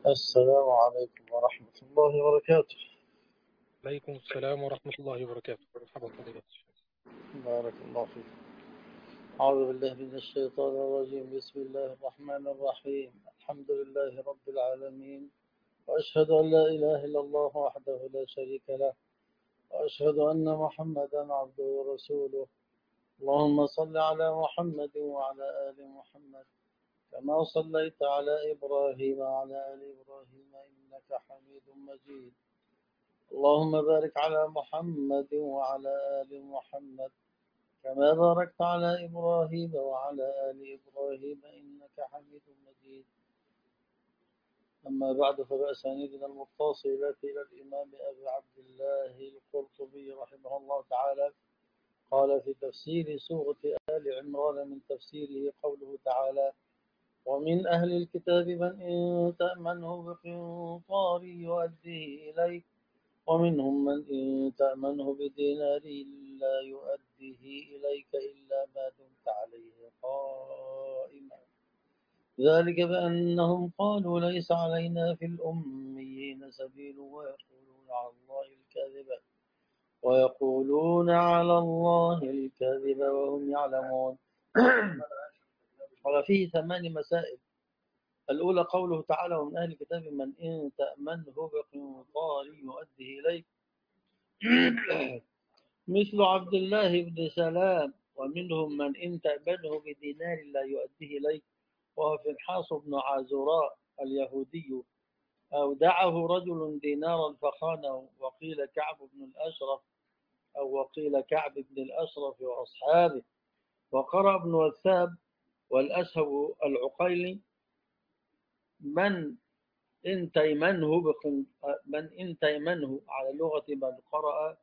السلام عليكم ورحمة الله وبركاته. عليكم السلام ورحمة الله وبركاته. مرحبا فضيلة الشيخ. بارك الله فيك. أعوذ بالله من الشيطان الرجيم. بسم الله الرحمن الرحيم. الحمد لله رب العالمين، وأشهد أن لا إله إلا الله وحده لا شريك له، وأشهد أن محمدا عبده ورسوله. اللهم صل على محمد وعلى آل محمد كما صليت على إبراهيم وعلى آل إبراهيم إنك حميد مجيد. اللهم بارك على محمد وعلى آل محمد كما باركت على إبراهيم وعلى آل إبراهيم إنك حميد مجيد. أما بعد، فبأسانيدنا المتصلة إلى الإمام أبي عبد الله القرطبي رحمه الله تعالى قال في تفسير سورة آل عمران من تفسيره قوله تعالى: ومن أهل الكتاب من إن تأمنه بقنطار يؤديه إليك ومنهم من إن تأمنه بدينار لا يؤديه إليك إلا ما دمت عليه قائما، ذلك بأنهم قالوا ليس علينا في الأميين سبيل ويقولون على الله الكذب وهم يعلمون. وفيه 8 مسائل. الأولى قوله تعالى: ومن أهل الكتاب من إن تأمنه بقنطار يؤديه إليك مثل عبد الله بن سلام، ومنهم من إن تأمنه بدينار لا يؤديه إليك، وهو فنحاس بن عازراء اليهودي. أودعه رجل دينارا فخانه، وقيل كعب بن الأشرف وأصحابه. وقرأ ابن وثاب والأشهب العقيلي: من إن تيمنه على لغة من قرأ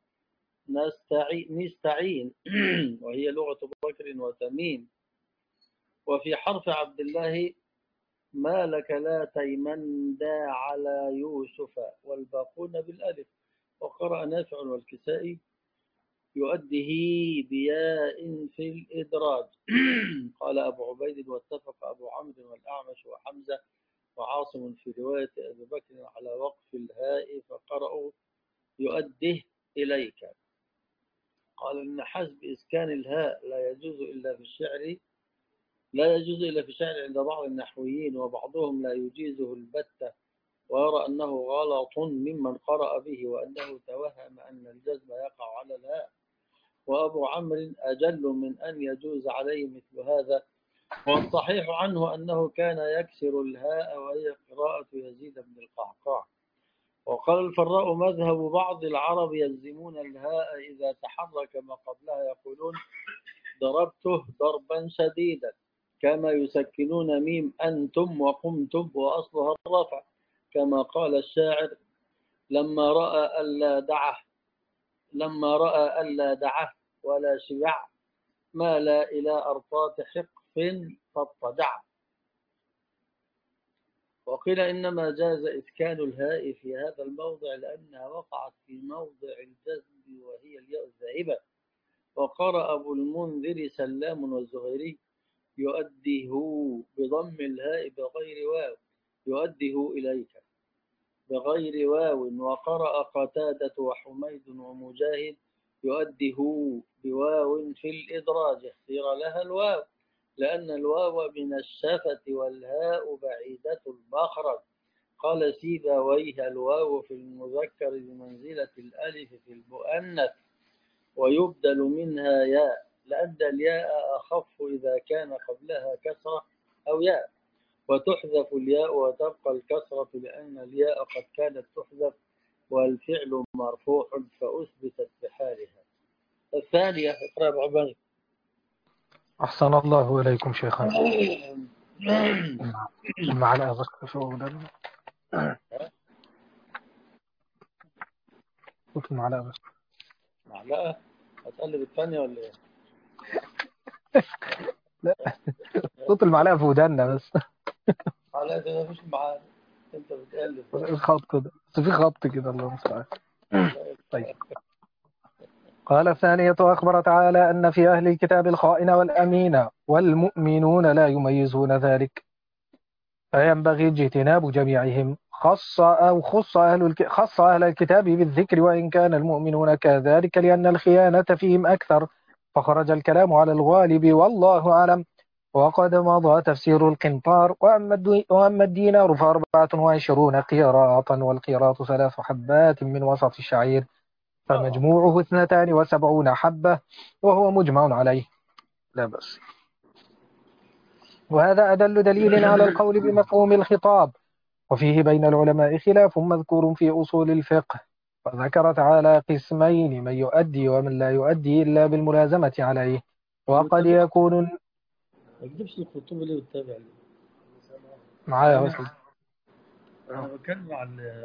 نستعين وهي لغة بكر وتميم. وفي حرف عبد الله: ما لك لا تيمن دا على يوسف، والباقون بالألف. وقرأ نافع والكسائي: يؤديه بياء في الإدراج. قال أبو عبيد: واتفق أبو عمرو والأعمش وحمزة وعاصم في رواية أبي بكر على وقف الهاء فقرأوا يؤديه إليك. قال إن حسب إسكان الهاء لا يجوز إلا في الشعر عند بعض النحويين، وبعضهم لا يجيزه البتة، ويرى أنه غلط ممن قرأ به، وأنه توهم أن الجزم يقع على الهاء. وأبو عمرو أجل من أن يجوز عليه مثل هذا. والصحيح عنه أنه كان يكسر الهاء، وهي قراءة يزيد بن القعقاع. وقال الفراء: مذهب بعض العرب يلزمون الهاء إذا تحرك ما قبلها، يقولون ضربته ضربا شديدا، كما يسكنون ميم أنتم وقمتم وأصلها الرفع، كما قال الشاعر: لما رأى ألا دعه ولا شبع، مال إلى أرطات حقف فاضطجع. وقيل إنما جاز إسكان الهاء في هذا الموضع لأنها وقعت في موضع الجزم وهي الياء الذاهبة. وقرأ أبو المنذر سلام والزهيري: يؤديه بضم الهاء بغير واو، يؤديه إليك بغير واو. وقرأ قتادة وحميد ومجاهد: يؤديه بواو في الإدراج، اختير لها الواو لأن الواو من الشفة والهاء بعيدة المخرج. قال سيبويه: الواو في المذكر بمنزلة الألف في المؤنث، ويبدل منها ياء، لأن الياء أخف إذا كان قبلها كسرة أو ياء، وتحذف الياء وتبقى الكسرة لأن الياء قد كانت تحذف والفعل مرفوع فأثبتت بحالها. الثانية: اقرأ بعبانك. أحسن الله إليكم شيخنا. المعلقة بس شو صوت المعلقة بس. معلقة؟ هتقلب الثانية ولا ايه؟ لا، صوت المعلقة في ودانا بس. معلقة ده مفيش معانا، انت بتقلب بس. الخط كده بس، في خط كده، الله المستعان. طيب. قال الثانية: أخبر تعالى أن في أهل الكتاب الخائن والأمين والمؤمنون لا يميزون ذلك، فينبغي اجتناب جميعهم خص أهل الكتاب بالذكر وإن كان المؤمنون كذلك لأن الخيانة فيهم أكثر، فخرج الكلام على الغالب والله أعلم. وقد مضى تفسير القنطار. وأما الدينار ف24 قيراطا، والقيراط 3 حبات من وسط الشعير، فمجموعه 72 حبة، وهو مجمع عليه لا بأس. وهذا أدل دليل على القول بمفهوم الخطاب، وفيه بين العلماء خلاف مذكور في أصول الفقه. فذكر تعالى قسمين: من يؤدي ومن لا يؤدي إلا بالملازمة عليه. وقد يكون ما تجيبش الخطوبة ليه وتتابع ليه؟ معايا وصل. أنا بتكلم مع اللي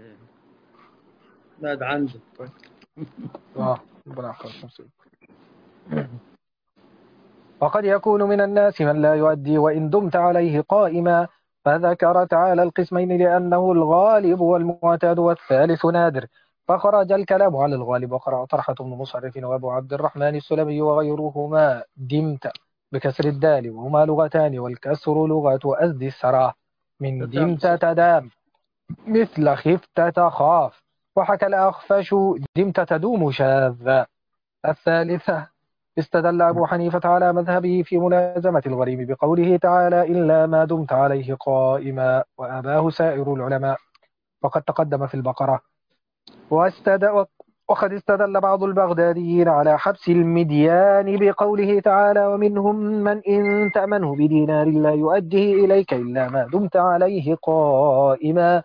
قاعد عنده. ربنا يحفظكم. وقد يكون من الناس من لا يؤدي وإن دمت عليه قائما، فذكر تعالى القسمين لأنه الغالب والمعتاد والثالث نادر، فخرج الكلام على الغالب. وقرأ طلحة بن مصرف وأبو عبد الرحمن السلمي وغيرهما دمت بكسر الدال، وهما لغتان، والكسر لغة أزد السراء من دمت تدام مثل خفت تخاف. وحكى الأخفش دمت تدوم شاذا. الثالثة استدل أبو حنيفة على مذهبه في ملازمة الغريم بقوله تعالى: إلا ما دمت عليه قائما، وأباه سائر العلماء، وقد تقدم في البقرة. وقد استدل بعض البغداديين على حبس المديان بقوله تعالى: ومنهم من إن تأمنه بدينار لا يؤديه إليك إلا ما دمت عليه قائما.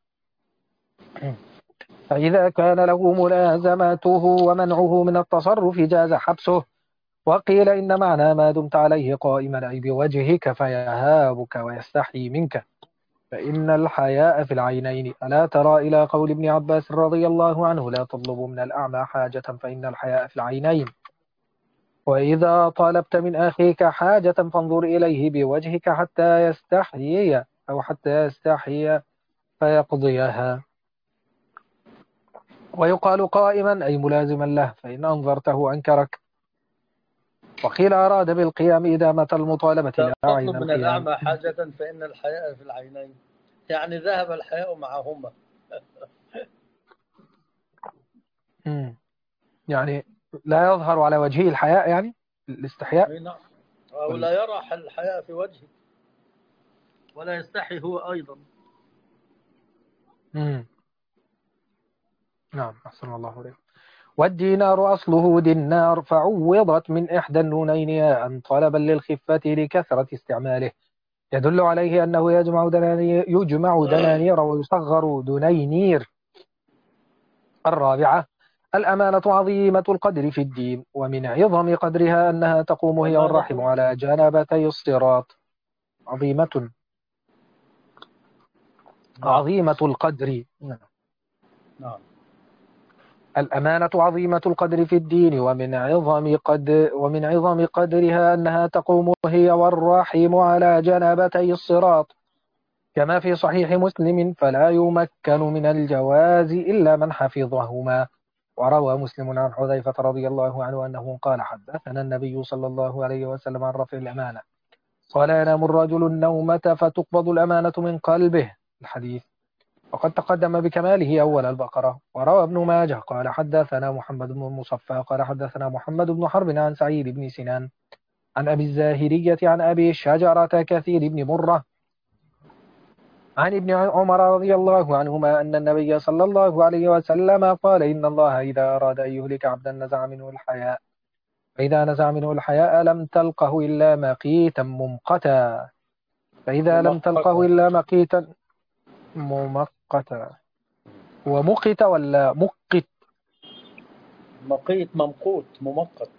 فإذا كان له ملازمته ومنعه من التصرف جاز حبسه. وقيل إن معنى ما دمت عليه قائما أي بوجهك فيهابك ويستحيي منك، فإن الحياء في العينين. ألا ترى إلى قول ابن عباس رضي الله عنه: لا تطلبوا من الأعمى حاجة فإن الحياء في العينين. وإذا طلبت من أخيك حاجة فانظر إليه بوجهك حتى يستحيي فيقضيها. ويقال قائما أي ملازما له، فإن أنظرته أنكرك. وقيل أراد بالقيام إدامة المطالبة لا عين تطلب من القيام. الأعمى حاجة فإن الحياء في العينين، يعني ذهب الحياء معهما. يعني لا يظهر على وجهه الحياء، يعني الاستحياء. أي نعم. أو لا يرى الحياء في وجهه ولا يستحي هو أيضا. نعم، أحسن الله عليك. والدينار أصله دينار، فعوضت من إحدى النونين ياء طلبا للخفة لكثرة استعماله، يدل عليه أنه يجمع دنانير ويصغر دنينير. الرابعة الأمانة عظيمة القدر في الدين، ومن عظم قدرها أنها تقوم هي والرحم على جانبتي الصراط. عظيمة القدر. نعم. الأمانة عظيمة القدر في الدين، ومن عظم قدرها أنها تقوم هي والرحم على جانبتي الصراط، كما في صحيح مسلم: فلا يمكن من الجواز إلا من حفظهما. وروى مسلم عن حذيفة رضي الله عنه أنه قال: حدثنا النبي صلى الله عليه وسلم عن رفع الأمانة، قال: ينام الرجل النومة فتقبض الأمانة من قلبه. الحديث وقد تقدم بكماله أول البقرة. وروى ابن ماجه قال: حدثنا محمد بن المصفى قال: حدثنا محمد بن حرب عن سعيد بن سنان عن أبي الزاهرية عن أبي شجرة كثير بن مرة عن ابن عمر رضي الله عنهما أن النبي صلى الله عليه وسلم قال: إن الله إذا أراد أن يهلك عبدا نزع منه الحياء، فإذا نزع منه الحياء لم تلقه إلا مقيتا ممقتا، فإذا لم تلقه إلا مقيتا ممقتا. ومقت ولا مقت؟ مقيت، ممقوت، ممقت،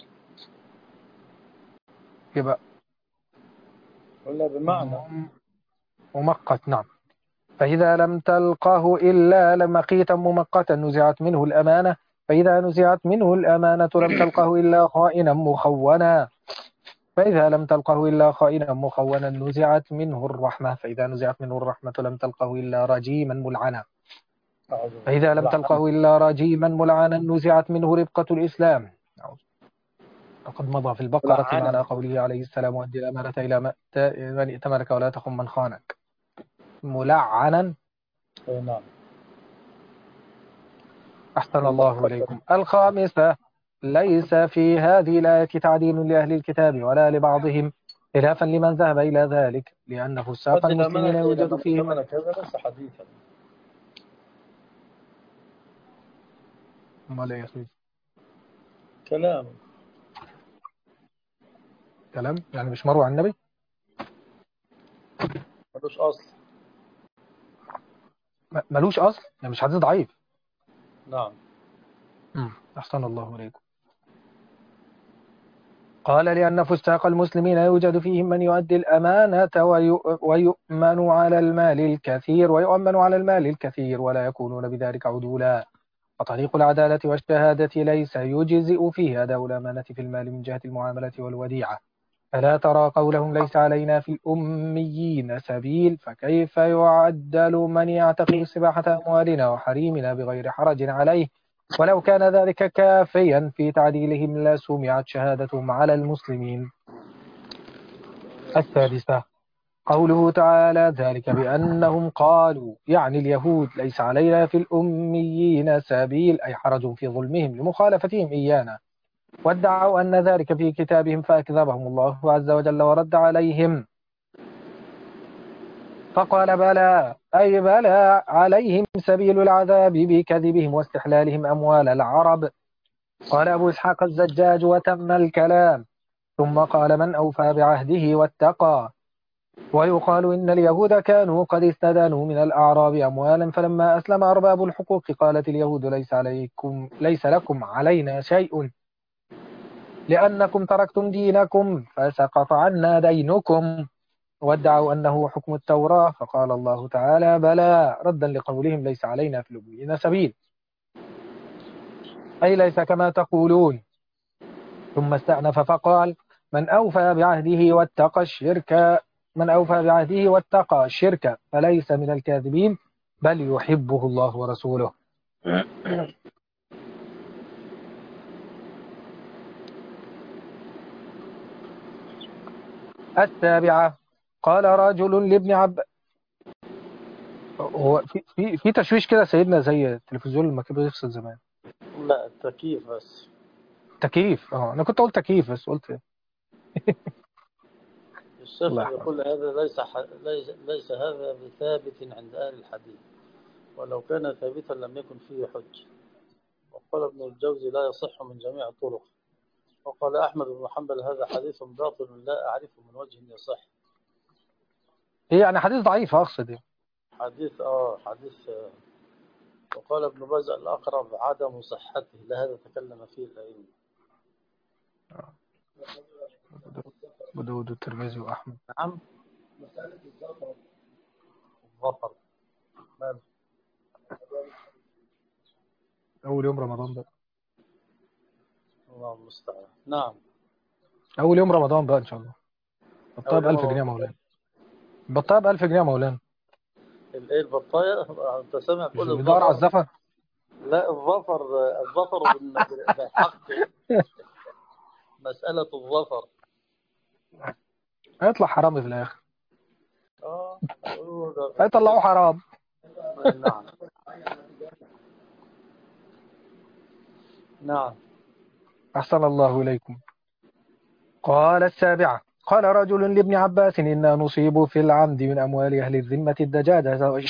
يبقى ولا بمعنى ممقت. نعم. فإذا لم تلقه إلا لمقيتا ممقتا نزعت منه الأمانة، فإذا نزعت منه الأمانة لم تلقه إلا خائنا مخونا، فإذا لم تلقه إلا خائنا مخونا نزعت منه الرحمة، فإذا نزعت منه الرحمة لم تلقه إلا رجيما ملعنا، فإذا لم تلقه إلا رجيما ملعنا نزعت منه ربقة الإسلام. وقد مضى في البقرة معنى قوله عليه السلام: وأدي الأمانة إلى من ائتمنك ولا تخن من خانك. ملعنا نعم. أحسن الله الله أكبر. إليكم. الخامسة: ليس في هذه الآية تعديل لأهل الكتاب ولا لبعضهم، خلافا لمن ذهب إلى ذلك، لأن فساق أدي المسلمين إلى يوجد من فيهم. زمن كذا ليس حديثا. أمال إيه يا سيدي؟ كلام. كلام يعني مش مروي عن النبي؟ ملوش أصل. ملوش أصل يعني مش حديث ضعيف. نعم. أحسن الله إليكم. قال: لأن فساق المسلمين يوجد فيهم من يؤدي الأمانة ويؤمن على المال الكثير ولا يكونون بذلك عدولا، فطريق العدالة والشهادة ليس يجزئ فيه أداء الأمانة في المال من جهة المعاملة والوديعة. فلا ترى قولهم ليس علينا في الأميين سبيل، فكيف يعدل من يعتقد سباحة أموالنا وحريمنا بغير حرج عليه؟ ولو كان ذلك كافيا في تعديلهم لسمعت شهادتهم على المسلمين. السادسة: قوله تعالى: ذلك بأنهم قالوا، يعني اليهود، ليس علينا في الأميين سبيل، أي حرج في ظلمهم لمخالفتهم إيانا، وادعوا أن ذلك في كتابهم فأكذبهم الله عز وجل ورد عليهم، فقال: بلى، أي بلى عليهم سبيل العذاب بكذبهم واستحلالهم أموال العرب. قال أبو إسحاق الزجاج: وتم الكلام. ثم قال: من أوفى بعهده واتقى. ويقال إن اليهود كانوا قد استدانوا من الأعراب أموالا، فلما أسلم أرباب الحقوق قالت اليهود: ليس لكم علينا شيء، لأنكم تركتم دينكم فسقط عنا دينكم. وادعوا أنه حكم التوراة، فقال الله تعالى: بلى، ردا لقولهم ليس علينا في الأميين سبيل، أي ليس كما تقولون. ثم استأنف فقال: من أوفى بعهده واتقى الشرك فليس من الكاذبين، بل يحبه الله ورسوله. السابعة: قال رجل لابن عباس. هو في تشويش كده سيدنا، زي التلفزيون لما كان بيفصل زمان. لا، التكييف بس. تكييف. انا كنت اقول تكييف بس قلت إيه؟ الله الشافعي يحفظك. يقول هذا ليس هذا بثابت عند أهل الحديث، ولو كان ثابتا لم يكن فيه حج. وقال ابن الجوزي لا يصح من جميع الطرق. وقال أحمد بن حنبل هذا حديث باطل لا أعرفه من وجه يصح. هي يعني حديث ضعيف اقصد يعني. حديث. وقال ابن باز الأقرب عدم صحته، لا هذا تكلم فيه الأئمة. أبو داود والترمذي واحمد. نعم. الظفر. ماذا؟ اول يوم رمضان بقى. الله المستعان. نعم. اول يوم رمضان بقى ان شاء الله. بطاقه أول ب يوم 1000 جنيه يا رمضان. مولانا. بطاقه ب 1000 جنيه يا مولانا. الإيه البطاية؟ أنت سامع مش تقول بيدور على الظفر؟ الزفه. لا، الظفر بالحق. مسألة الظفر. هيطلع حرامي في الاخر. آه. هيطلعوه حرام. نعم. نعم. احسن الله اليكم. قال السابعة: قال رجل لابن عباس: إنا نصيب في العمد من أموال أهل الذمة الدجاجة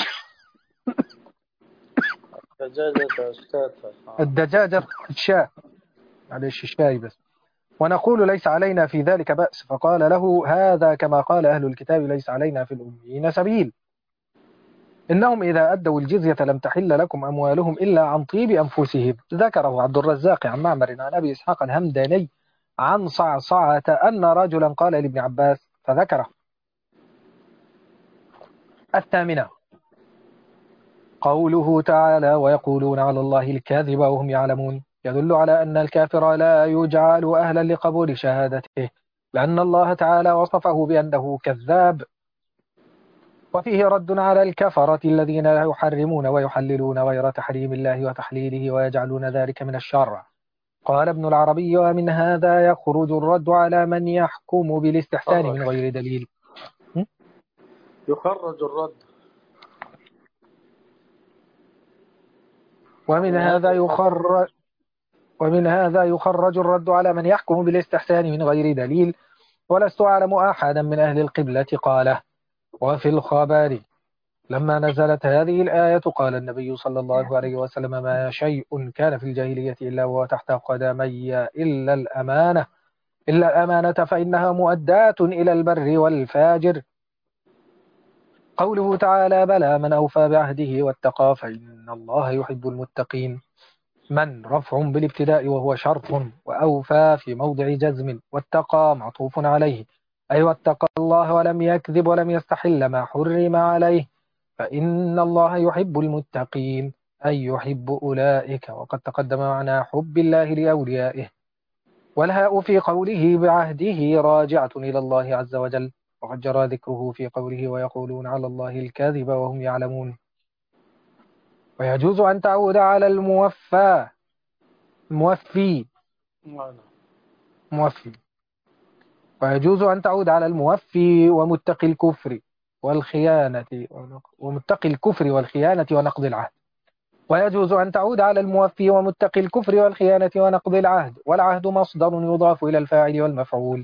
دجاجة أشتاتها. الدجاجة الشاة، معلش الشاي بس، ونقول ليس علينا في ذلك بأس. فقال له: هذا كما قال أهل الكتاب ليس علينا في الأميين سبيل، إنهم إذا أدوا الجزية لم تحل لكم أموالهم إلا عن طيب أنفسهم. ذكره عبد الرزاق عن معمر عن أبي إسحاق الهمداني عن صعصعة أن رجلا قال لابن عباس فذكره. الثامنة: قوله تعالى: ويقولون على الله الكاذب وهم يعلمون، يدل على أن الكافر لا يجعل أهلا لقبول شهادته، لأن الله تعالى وصفه بأنه كذاب. وفيه رد على الكفرة الذين يحرمون ويحللون غير تحريم الله وتحليله ويجعلون ذلك من الشر. قال ابن العربي: ومن هذا يخرج الرد على من يحكم بالاستحسان من يخرج غير دليل. يخرج الرد. ومن هذا يخرج ومن هذا يخرج الرد على من يحكم بالاستحسان من غير دليل. ولست أعلم أحدا من أهل القبلة قاله. وفي الخبر لما نزلت هذه الآية قال النبي صلى الله عليه وسلم: ما شيء كان في الجاهلية إلا وهو تحت قدمي إلا الأمانة فإنها مؤداة إلى البر والفاجر. قوله تعالى: بلى من أوفى بعهده واتقى فإن الله يحب المتقين. من رفع بالابتداء وهو شرط، وأوفى في موضع جزم، واتقى معطوف عليه، أي واتقى الله ولم يكذب ولم يستحل ما حرم عليه. فإن الله يحب المتقين أي يحب أولئك، وقد تقدم معنى حب الله لأوليائه. والهاء في قوله بعهده راجعة إلى الله عز وجل، وقد جرى ذكره في قوله: ويقولون على الله الكاذب وهم يعلمون. ويجوز أن تعود على موفي ويجوز أن تعود على الموفي ومتقي الكفر والخيانة ونقض العهد. ويجوز أن تعود على الموفي ومتقي الكفر والخيانة ونقض العهد، والعهد مصدر يضاف إلى الفاعل والمفعول.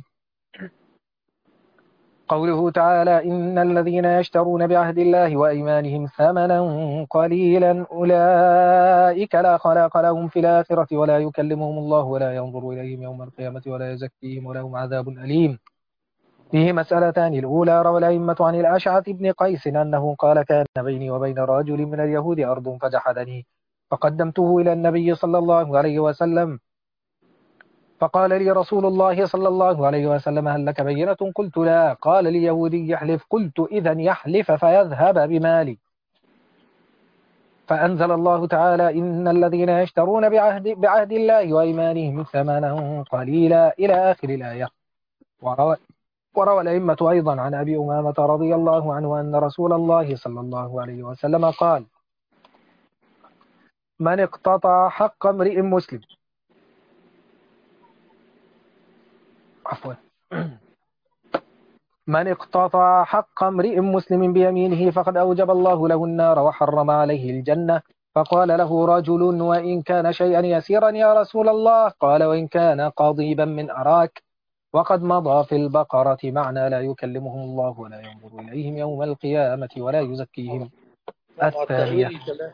قوله تعالى: إن الذين يشترون بعهد الله وأيمانهم ثمنا قليلا أولئك لا خلاق لهم في الآخرة ولا يكلمهم الله ولا ينظر إليهم يوم القيامة ولا يزكيهم ولهم عذاب أليم. فيه مسألتان: الأولى روى الأئمة عن الأشعث بن قيس أنه قال: كان بيني وبين رجل من اليهود أرض فجحدني فقدمته إلى النبي صلى الله عليه وسلم، فقال لي رسول الله صلى الله عليه وسلم: هل لك بينة؟ قلت لا. قال لي: يهودي يحلف. قلت: إذن يحلف فيذهب بمالي. فأنزل الله تعالى: إن الذين يشترون بعهد الله وأيمانهم ثمنا قليلا إلى آخر الآية. وروى الأئمة أيضا عن أبي أمامة رضي الله عنه أن رسول الله صلى الله عليه وسلم قال: من اقتطع حق امرئ مسلم من اقتطع حق امرئ مسلم بيمينه فقد أوجب الله له النار وحرم عليه الجنة. فقال له رجل: وإن كان شيئا يسيرا يا رسول الله؟ قال: وإن كان قضيبا من أراك. وقد مضى في البقرة معنى لا يكلمهم الله ولا ينظر إليهم يوم القيامة ولا يزكيهم. الثانية.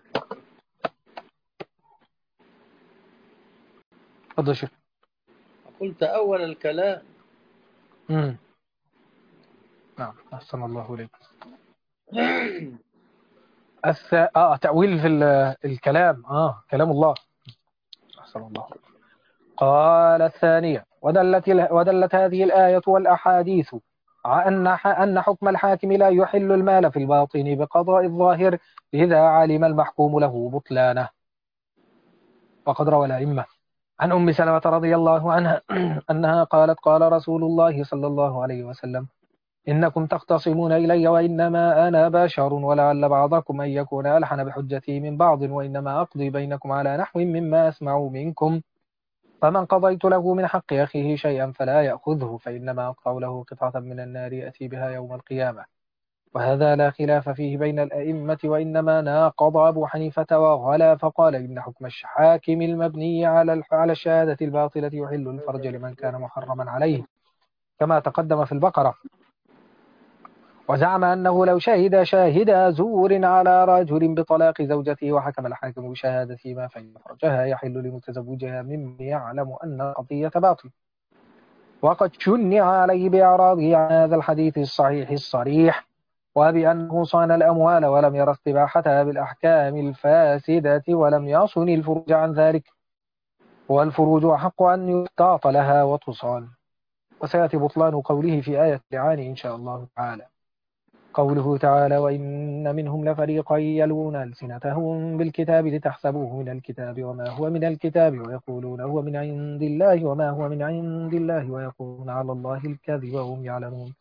قلت أول الكلام. نعم، أحسن الله إليك. تأويل في الكلام، كلام الله. أحسن الله. قال: الثانية. ودلت هذه الآية والأحاديث أن حكم الحاكم لا يحل المال في الباطن بقضاء الظاهر إذا علم المحكوم له بطلانه. وقد روى الأئمة عن أم سلمة رضي الله عنها أنها قالت: قال رسول الله صلى الله عليه وسلم: إنكم تختصمون إلي وإنما أنا بشر ولعل بعضكم أن يكون ألحن بحجتي من بعض، وإنما أقضي بينكم على نحو مما أسمع منكم، فمن قضيت له من حق أخيه شيئا فلا يأخذه، فإنما أقطع له قطعة من النار يأتي بها يوم القيامة. وهذا لا خلاف فيه بين الأئمة، وإنما ناقض أبو حنيفة وغلا فقال: إن حكم الحاكم المبني على الشهادة الباطلة يحل الفرج لمن كان محرما عليه، كما تقدم في البقرة. وزعم أنه لو شاهد زور على رجل بطلاق زوجته وحكم الحاكم بشهادتهما فإن فرجها يحل لمتزوجها ممن يعلم أن القضية باطل. وقد شنع عليه بإعراضه عن هذا الحديث الصحيح الصريح، وبأنه صان الأموال ولم ير استباحتها بالأحكام الفاسدة ولم يصن الفروج عن ذلك، والفروج أحق أن يستعط لها وتصان. وسيأتي بطلان قوله في آية اللعان إن شاء الله تعالى. قوله تعالى: وإن منهم لفريقا يلوون ألسنتهم بالكتاب لتحسبوه من الكتاب وما هو من الكتاب ويقولون هو من عند الله وما هو من عند الله ويقولون على الله الكذب وهم يعلمون.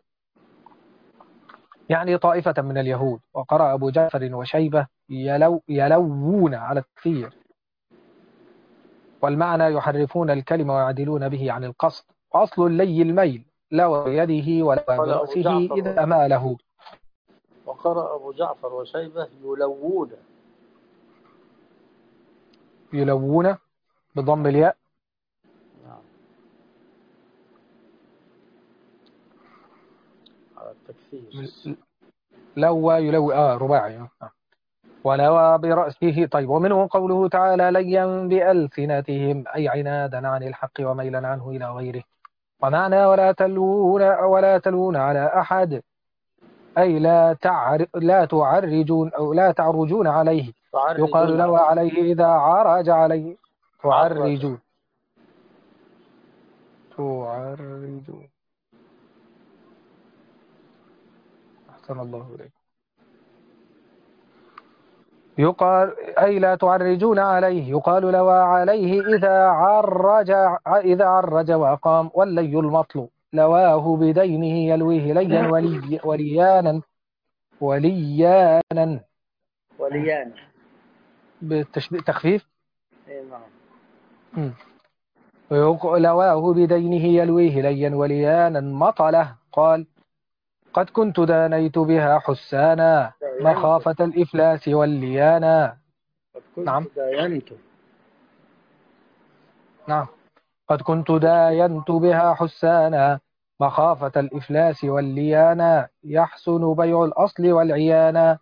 يعني طائفة من اليهود. وقرأ أبو جعفر وشيبة يلوون على التكفير، والمعنى يحرفون الكلمة ويعدلون به عن القصد، وأصل اللي الميل، لا بيده ولا برأسه إذا أماله. وقرأ أبو جعفر وشيبة يلوون. يلوون بضم الياء. نعم، على التكثير. لوى يلوي رباعي. ولوى برأسه. طيب، ومنه قوله تعالى ليا بألسنتهم، أي عنادا عن الحق وميلا عنه إلى غيره. ومعنى ولا تلوون على أحد، أي لا تعرجون أو لا تعرجون عليه. يقال تعرجون لوى عليه. عليه إذا عرج عليه. عرج. تعرجون. تعرجون. أحسن الله إليك. يقال أي لا تعرجون عليه. يقال لوى عليه إذا عرج وأقام. واللي المطلوب لواه بدينه يلويه ليا وليانا. وليانا وليان. بالتشديد تخفيف. اي نعم. لواه بدينه يلويه ليا وليانا مطله. قال قد كنت دانيت بها حسانا داينت. مخافة الإفلاس والليانا. قد كنت نعم. داينت. نعم. قد كنت داينت بها حسانا مخافة الإفلاس والليانا. يحسن بيع الأصل والعيانا.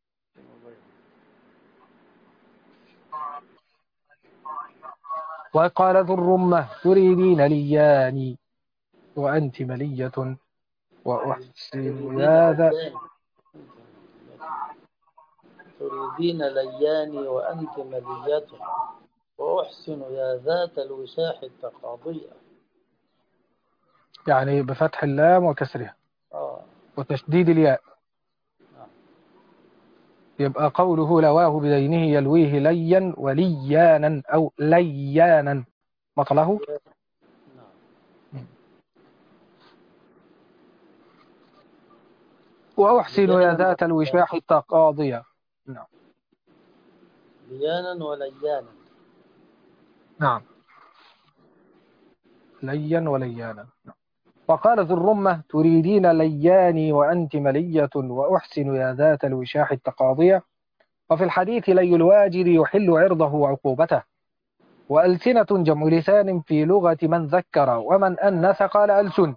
وقال ذو الرمة تريدين لياني وأنت ملية وأحسن تريدين يا ذا. لياني. تريدين لياني وأنت ملية، وأحسن يا ذات الوشاح التقاضية. يعني بفتح اللام وكسرها آه. وتشديد الياء. نعم. يبقى قوله لواه بدينه يلويه ليا وليانا أو ليانا مطله. نعم. وأحسن يا ليانا ذات الوشاح التقاضية. نعم. ليانا وليانا. نعم. ليا وليانا. وقال ذو الرمة تريدين لياني وأنت ملية وأحسن يا ذات الوشاح التقاضية. وفي الحديث لي الواجر يحل عرضه وعقوبته. وألسنة جمع لسان في لغة من ذكر، ومن أنث قال ألسن.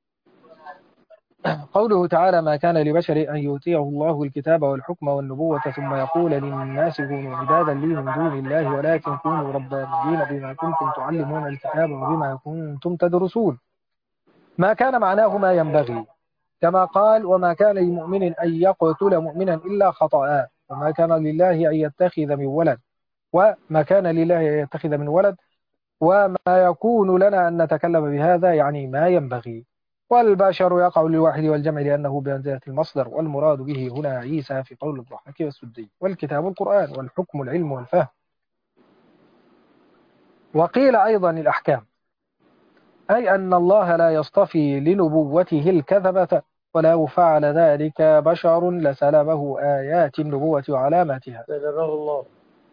قوله تعالى ما كان لبشر أن يؤتيه الله الكتاب والحكم والنبوة ثم يقول للناس كونوا عبادا لي من دون الله ولكن كونوا ربانيين بما كنتم تعلمون الكتاب وبما كنتم تدرسون. ما كان معناه ما ينبغي، كما قال وما كان لمؤمن أن يقتل مؤمنا إلا خطأ، وما كان لله أن يتخذ من ولد، وما كان لله أن يتخذ من ولد، وما يكون لنا أن نتكلم بهذا، يعني ما ينبغي. والبشر يقع للواحد والجمع لأنه بمنزلة المصدر، والمراد به هنا عيسى في قول الضحاك والسدي. والكتاب القرآن، والحكم العلم والفهم. وقيل أيضا الأحكام، أي أن الله لا يصطفي لنبوته الكذبة، ولو فعل ذلك بشر لسلبه آيات النبوة وعلاماتها. سلبه الله.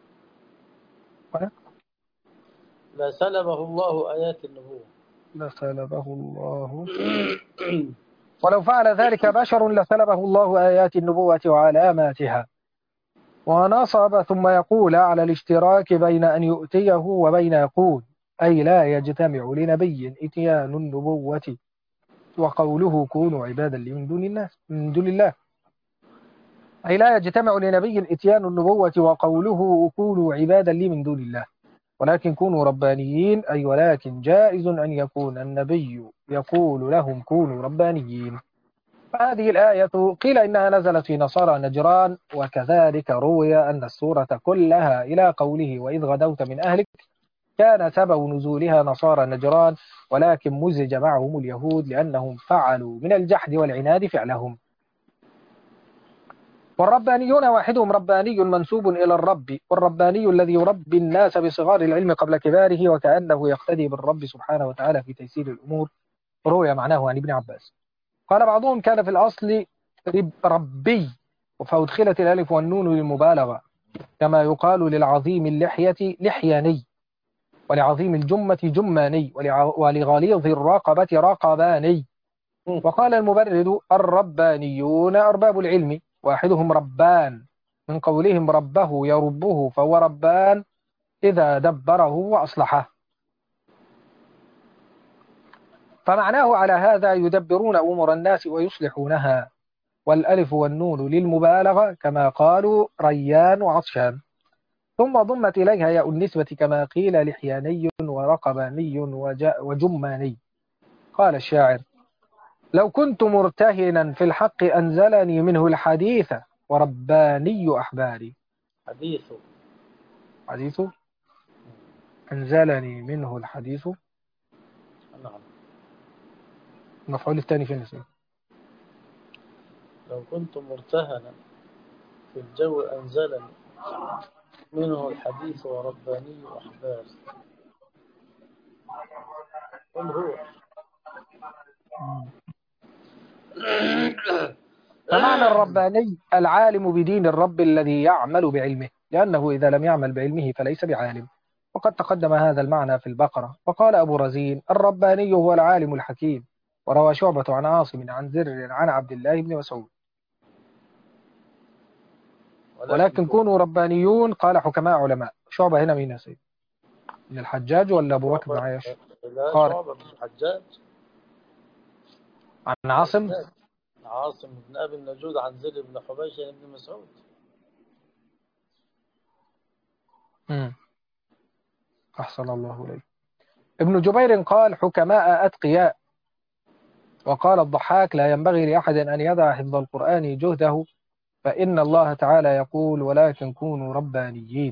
لسلبه الله آيات النبوة. لسلبه الله. ولو فعل ذلك بشر لسلبه الله آيات النبوة وعلاماتها. ونصب ثم يقول على الاشتراك بين أن يؤتيه وبين يقول، أي لا يجتمع لنبي إتيان النبوة وقوله كونوا عبادا لي من دون الله. أي لا يجتمع لنبي إتيان النبوة وقوله كونوا عبادا لي من دون الله، ولكن كونوا ربانيين، أي ولكن جائز أن يكون النبي يقول لهم كونوا ربانيين. هذه الآية قيل إنها نزلت في نصارى نجران، وكذلك روي أن السورة كلها إلى قوله وإذ غدوت من أهلك كان سبب نزولها نصارى نجران، ولكن مزج معهم اليهود لأنهم فعلوا من الجحد والعناد فعلهم. والربانيون واحدهم رباني منسوب إلى الرب، والرباني الذي يربي الناس بصغار العلم قبل كباره، وكأنه يقتدي بالرب سبحانه وتعالى في تيسير الأمور. روي معناه عن ابن عباس. قال بعضهم كان في الأصل ربي، فأدخلت الألف والنون للمبالغة، كما يقال للعظيم اللحية لحياني، ولعظيم الجمة جماني، ولغليظ الرقبة رقباني. وقال المبرد الربانيون أرباب العلم، واحدهم ربان من قولهم ربه يربه فهو ربان، إذا دبره وأصلحه. فمعناه على هذا يدبرون أمور الناس ويصلحونها، والألف والنون للمبالغة كما قالوا ريان وعطشان، ثم ضمت إليها ياء النسبة كما قيل لحياني ورقباني وجماني. قال الشاعر: لو كنت مرتهنا في الحق أنزلني منه الحديث ورباني أحباري. حديث أنزلني منه الحديث. نعم. المفعول الثاني في النسبة. لو كنت مرتهنا في الجو أنزلني منه الحديث ورباني أحبار. قل هو. فمعنى الرباني العالم بدين الرب الذي يعمل بعلمه، لأنه إذا لم يعمل بعلمه فليس بعالم، وقد تقدم هذا المعنى في البقرة. وقال أبو رزين: الرباني هو العالم الحكيم. وروى شعبة عن عاصم عن زر عن عبد الله بن مسعود: ولكن كونوا ربانيون. قال حكماء علماء. شعبة هنا مين يا سيدي؟ من الحجاج ولا أبو بكر بن عياش؟ لا، شعبة بن الحجاج. عن عاصم بن أبي النجود عن زر بن حبيش بن مسعود. أحسن الله إليك. ابن جبير قال: حكماء أتقياء. وقال الضحاك: لا ينبغي لأحد أن يضع حفظ القرآن جهده، فإن الله تعالى يقول: ولكن كونوا ربانيين.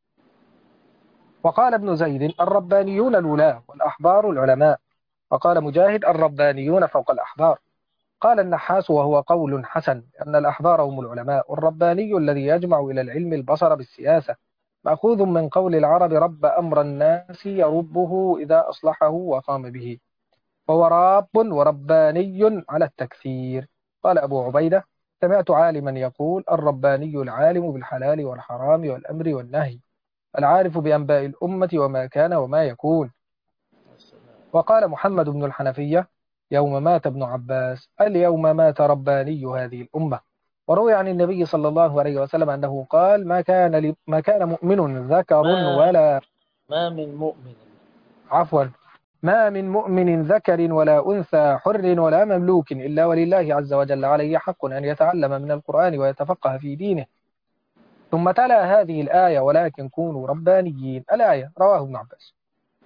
وقال ابن زيد: الربانيون الولاة والأحبار العلماء. وقال مجاهد: الربانيون فوق الأحبار. قال النحاس: وهو قول حسن، أن الأحبار هم العلماء، والرباني الذي يجمع إلى العلم البصر بالسياسة، مأخوذ من قول العرب: رب أمر الناس يربه إذا أصلحه وقام به، فهو راب ورباني على التكثير. قال أبو عبيدة: سمعت عالما يقول: الرباني العالم بالحلال والحرام والأمر والنهي، العارف بأنباء الأمة وما كان وما يكون. وقال محمد بن الحنفية: يوم مات ابن عباس: اليوم مات رباني هذه الأمة. وروي عن النبي صلى الله عليه وسلم أنه قال: ما كان مؤمن ذكر ولا ما من مؤمن عفوا ما من مؤمن ذكر ولا أنثى حر ولا مملوك إلا ولله عز وجل عليه حق أن يتعلم من القرآن ويتفقه في دينه. ثم تلا هذه الآية: ولكن كونوا ربانيين. الآية رواه ابن عباس.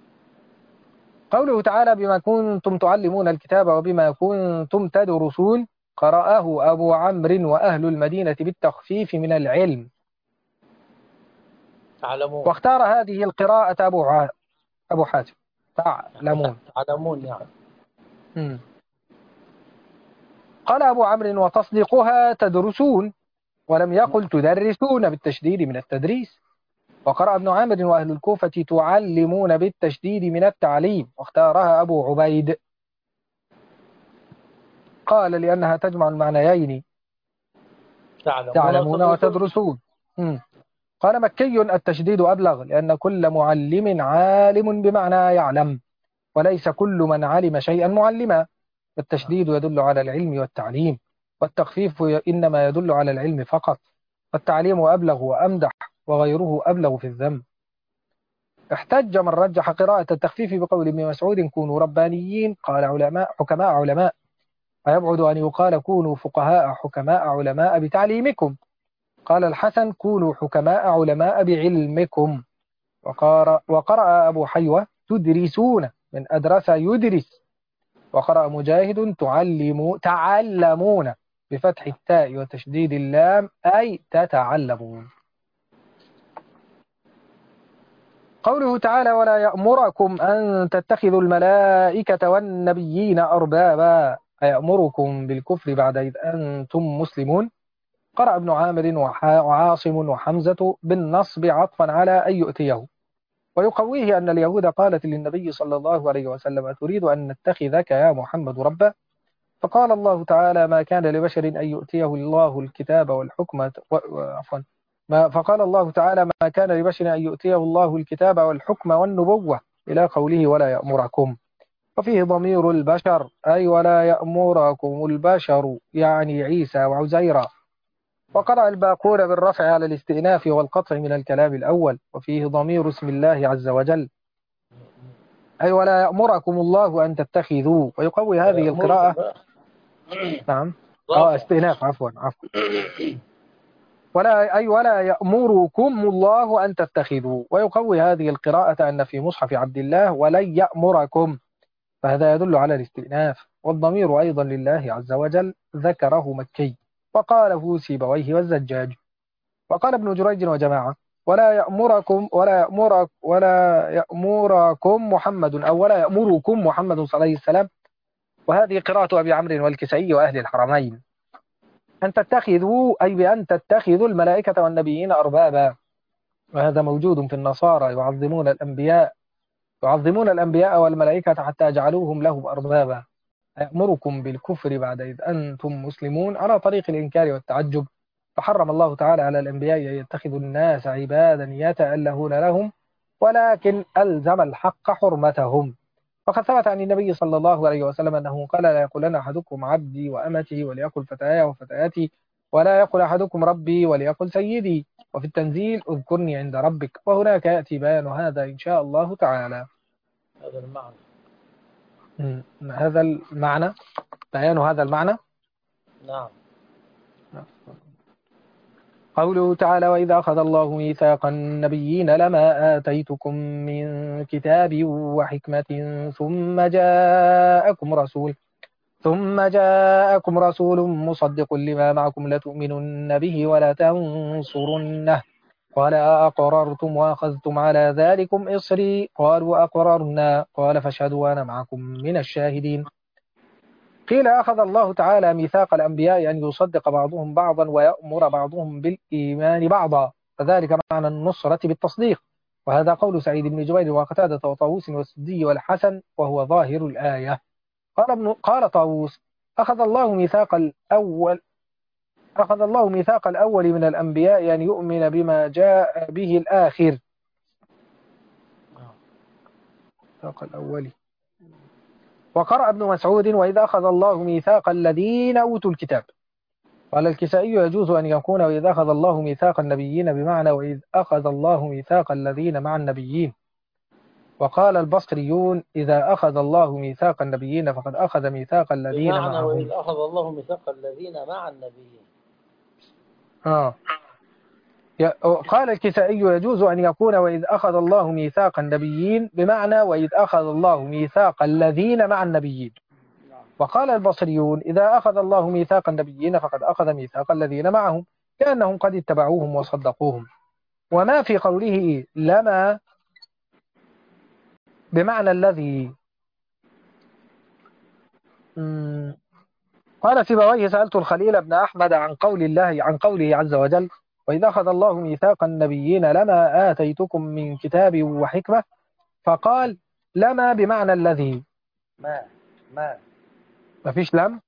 قوله تعالى: بما كنتم تعلمون الكتاب وبما كنتم تدرسون، قرأه أبو عمرو وأهل المدينة بالتخفيف من العلم، تعلمون. واختار هذه القراءة أبو حاتم: تعلمون يعني. قال أبو عمرو: وتصديقها تدرسون، ولم يقل تدرسون بالتشديد من التدريس. وقرأ ابن عامر وأهل الكوفة تعلمون بالتشديد من التعليم، واختارها أبو عبيد، قال لأنها تجمع المعنيين، تعلمون وتدرسون. قال مكي: التشديد أبلغ، لأن كل معلم عالم بمعنى يعلم، وليس كل من علم شيئا معلما. التشديد يدل على العلم والتعليم، والتخفيف إنما يدل على العلم فقط. التعليم أبلغ وأمدح، وغيره أبلغ في الذم. احتج من رجح قراءة التخفيف بقول ابن مسعود: كونوا ربانيين. قال حكماء علماء، فيبعد أن يقال كونوا فقهاء حكماء علماء بتعليمكم. قال الحسن: كونوا حكماء علماء بعلمكم. وقرأ أبو حيوة: تدرسون، من أدرس يدرس. وقرأ مجاهد: تعلمون بفتح التاء وتشديد اللام، أي تتعلمون. قوله تعالى: ولا يأمركم أن تتخذوا الملائكة والنبيين أربابا، أيأمركم بالكفر بعد إذ أنتم مسلمون. قرأ ابن عامر وعاصم وحمزة بالنصب عطفا على أن يؤتيه، ويقويه أن اليهود قالت للنبي صلى الله عليه وسلم: تريد أن نتخذك يا محمد ربا؟ فقال الله تعالى: ما كان لبشر أن يؤتيه الله الكتاب والحكمة فقال الله تعالى: ما كان لبشر أن يؤتيه الله الكتاب والحكم والنبوة، إلى قوله: ولا يأمركم. وفيه ضمير البشر، أي ولا يأمركم البشر، يعني عيسى وعزيرا. وقرأ الباقون بالرفع على الاستئناف والقطع من الكلام الأول، وفيه ضمير اسم الله عز وجل، أي ولا يأمركم الله أن تتخذوا، ويقوي هذه يأمركم القراءة. بقى نعم. رافع. استئناف، عفوا. ولا يأمركم الله أن تتخذوا، ويقوي هذه القراءة أن في مصحف عبد الله ولن يأمركم، فهذا يدل على الاستئناف. والضمير أيضا لله عز وجل، ذكره مكي، وقاله سيبويه والزجاج. وقال ابن جريج وجماعة: ولا يأمركم محمد، أو ولا يأمركم محمد صلى الله عليه وسلم. وهذه قراءة أبي عمرو والكسائي وأهل الحرمين، أن تتخذوا أي بأن تتخذوا الملائكة والنبيين أربابا. وهذا موجود في النصارى، يعظمون الأنبياء والملائكة حتى جعلوهم لهم أربابا. يأمركم بالكفر بعد إذ أنتم مسلمون، على طريق الإنكار والتعجب. فحرم الله تعالى على الأنبياء أن يتخذوا الناس عبادا يتألهون لهم، ولكن ألزم الحق حرمتهم. فقد ثبت عن النبي صلى الله عليه وسلم أنه قال: لا يقولن أحدكم عبدي وأمتي، وليقل فتايا وفتياتي، ولا يقل أحدكم ربي وليقل سيدي. وفي التنزيل: اذكرني عند ربك. وهناك يأتي بيان هذا إن شاء الله تعالى. هذا المعنى. هذا المعنى، بيان هذا المعنى. نعم. قوله تعالى: وإذا أخذ الله ميثاق النبيين لما آتيتكم من كتاب وحكمة ثم جاءكم رسول مصدق لما معكم لتؤمنن به ولا تنصرنه، قال أقررتم وأخذتم على ذلكم إصري، قالوا أقررنا، قال فاشهدوا وأنا معكم من الشاهدين. قيل: أخذ الله تعالى ميثاق الأنبياء أن يصدق بعضهم بعضا ويأمر بعضهم بالإيمان بعضا، فذلك معنى النصرة بالتصديق. وهذا قول سعيد بن جبير وقتادة وطاووس والسدي والحسن، وهو ظاهر الآية. قال طاووس: أخذ الله ميثاق الأول من الأنبياء أن يؤمن بما جاء به الآخر. ميثاق الأول. وقرأ ابن مسعود: وإذا أخذ الله ميثاق الذين أوتوا الكتاب. قال الكسائي: يجوز أن يكون وإذا أخذ الله ميثاق النبيين بمعنى وإذ أخذ الله ميثاق الذين مع النبيين. وقال البصريون: إذا أخذ الله ميثاق النبيين فقد أخذ ميثاق الذين بمعنى معهم. وإذ أخذ الله ميثاق الذين مع النبيين. قال الكسائي: يجوز أن يكون وإذ أخذ الله ميثاق النبيين بمعنى وإذ أخذ الله ميثاق الذين مع النبيين. وقال البصريون: إذا أخذ الله ميثاق النبيين فقد أخذ ميثاق الذين معهم، كأنهم قد اتبعوهم وصدقوهم. وما في قوله لما بمعنى الذي. قال سيبويه: سألت الخليل بن أحمد عن قوله عز وجل: وإذا أخذ الله ميثاق النبيين لما آتيتكم من كتاب وحكمة، فقال: لما بمعنى الذي. ما فيش لم.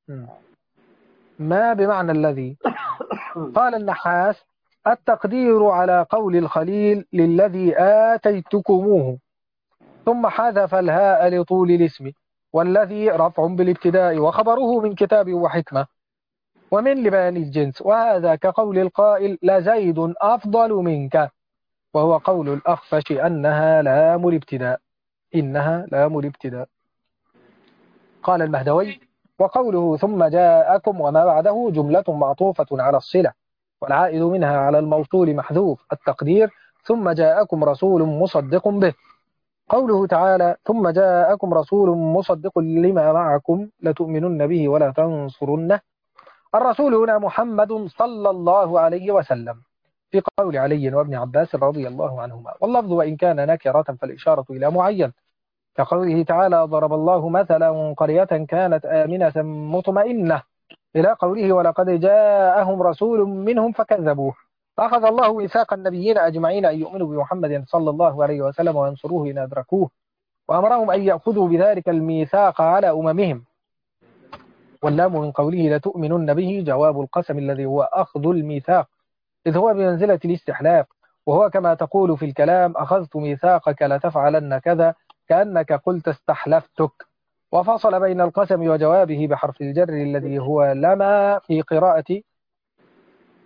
ما بمعنى الذي. قال النحاس: التقدير على قول الخليل للذي آتيتكموه، ثم حذف الهاء لطول الاسم، والذي رفع بالابتداء وخبره من كتاب وحكمة ومن لبيان الجنس، وهذا كقول القائل: لزيد أفضل منك، وهو قول الأخفش إنها لام الابتداء. قال المهدوي: وقوله ثم جاءكم وما بعده جملة معطوفة على الصلة، والعائد منها على الموصول محذوف، التقدير ثم جاءكم رسول مصدق به. قوله تعالى: ثم جاءكم رسول مصدق لما معكم لتؤمنن به ولا تنصرنه، الرسول هنا محمد صلى الله عليه وسلم، في قول علي وابن عباس رضي الله عنهما. واللفظ وإن كان نكرة فالإشارة إلى معين، كقوله تعالى: ضرب الله مثلا قرية كانت آمنة مطمئنة، إلى قوله: ولقد جاءهم رسول منهم فكذبوه. فأخذ الله ميثاق النبيين أجمعين أن يؤمنوا بمحمد صلى الله عليه وسلم وينصروه إن أدركوه، وأمرهم أن يأخذوا بذلك الميثاق على أممهم. واللام من قوله لتؤمنن به جواب القسم الذي هو أخذ الميثاق، إذ هو بمنزلة الاستحلاف، وهو كما تقول في الكلام: أخذت ميثاقك لتفعلن كذا، كأنك قلت استحلفتك. وفصل بين القسم وجوابه بحرف الجر الذي هو لما في قراءة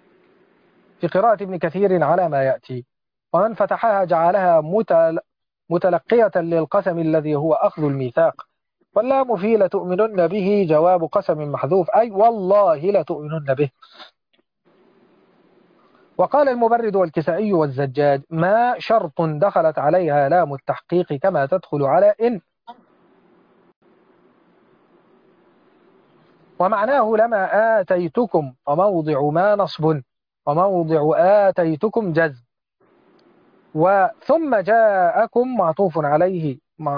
في قراءة ابن كثير على ما يأتي. ومن فتحها جعلها متلقية للقسم الذي هو أخذ الميثاق. واللام فيه لتؤمنن به جواب قسم محذوف، أي والله لتؤمنن به. وقال المبرد والكسائي والزجاج: ما شرط دخلت عليها لام التحقيق كما تدخل على إن. ومعناه لما آتيتكم، وموضع ما نصب، وموضع آتيتكم جزم. وثم جاءكم معطوف عليه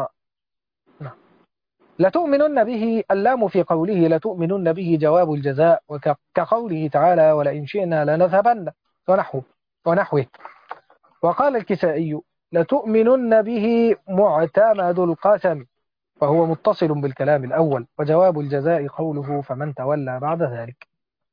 لتؤمنن به. اللام في قوله لتؤمنن به جواب الجزاء، وكقوله تعالى ولئن شئنا لنذهبن ونحوه. وقال الكسائي: لتؤمنن به معتمد القسم، فهو متصل بالكلام الأول، وجواب الجزاء قوله فمن تولى بعد ذلك.